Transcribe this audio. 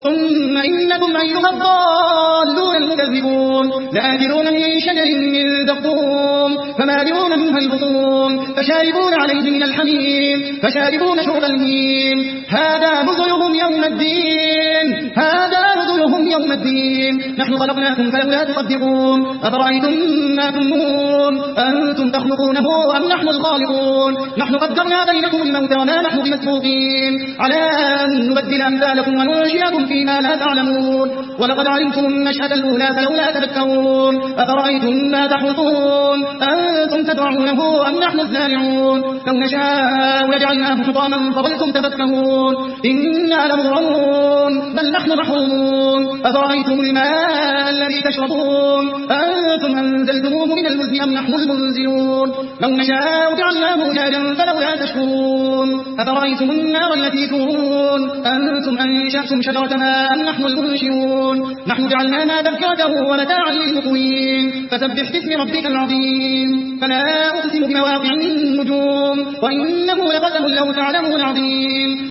ثم إنكم أيها الضالون المكذبون لآكلون من شجر من زقوم فمالئون منها البطون فشاربون عليه من الحميم فشاربون شرب الهيم هذا نزلهم يوم الدين نحن خلقناكم فلولا تصدقون أفرأيتم ما تمنون أنتم تخلقونه أم نحن الخالقون نحن قدرنا بينكم الموت وما نحن بمسبوقين على أن نبدل أمثالكم وننشئكم فيما لا تعلمون ولقد علمتم النشأة الأولى فلولا تذكرون أفرأيتم ما تحرثون أنتم تدعونه أم نحن الزارعون لو نشاء لجعلناه حطاما فظلتم تفكهون إنا لمغرمون بل نحن محرومون أفرأيتم الماء الذي تشربون أنتم أنزلتموه من المزن أم نحن المنزلون لو نشاء جعلناه أجاجا فلولا تشكرون أفرأيتم النار التي تورون أنتم أنشأتم شجرتها أم نحن المنشئون نحن جعلناها تذكرة ومتاعا للمقوين فسبح باسم ربك العظيم فلا أقسم بمواقع النجوم وإنه لقسم لو تعلمون عظيم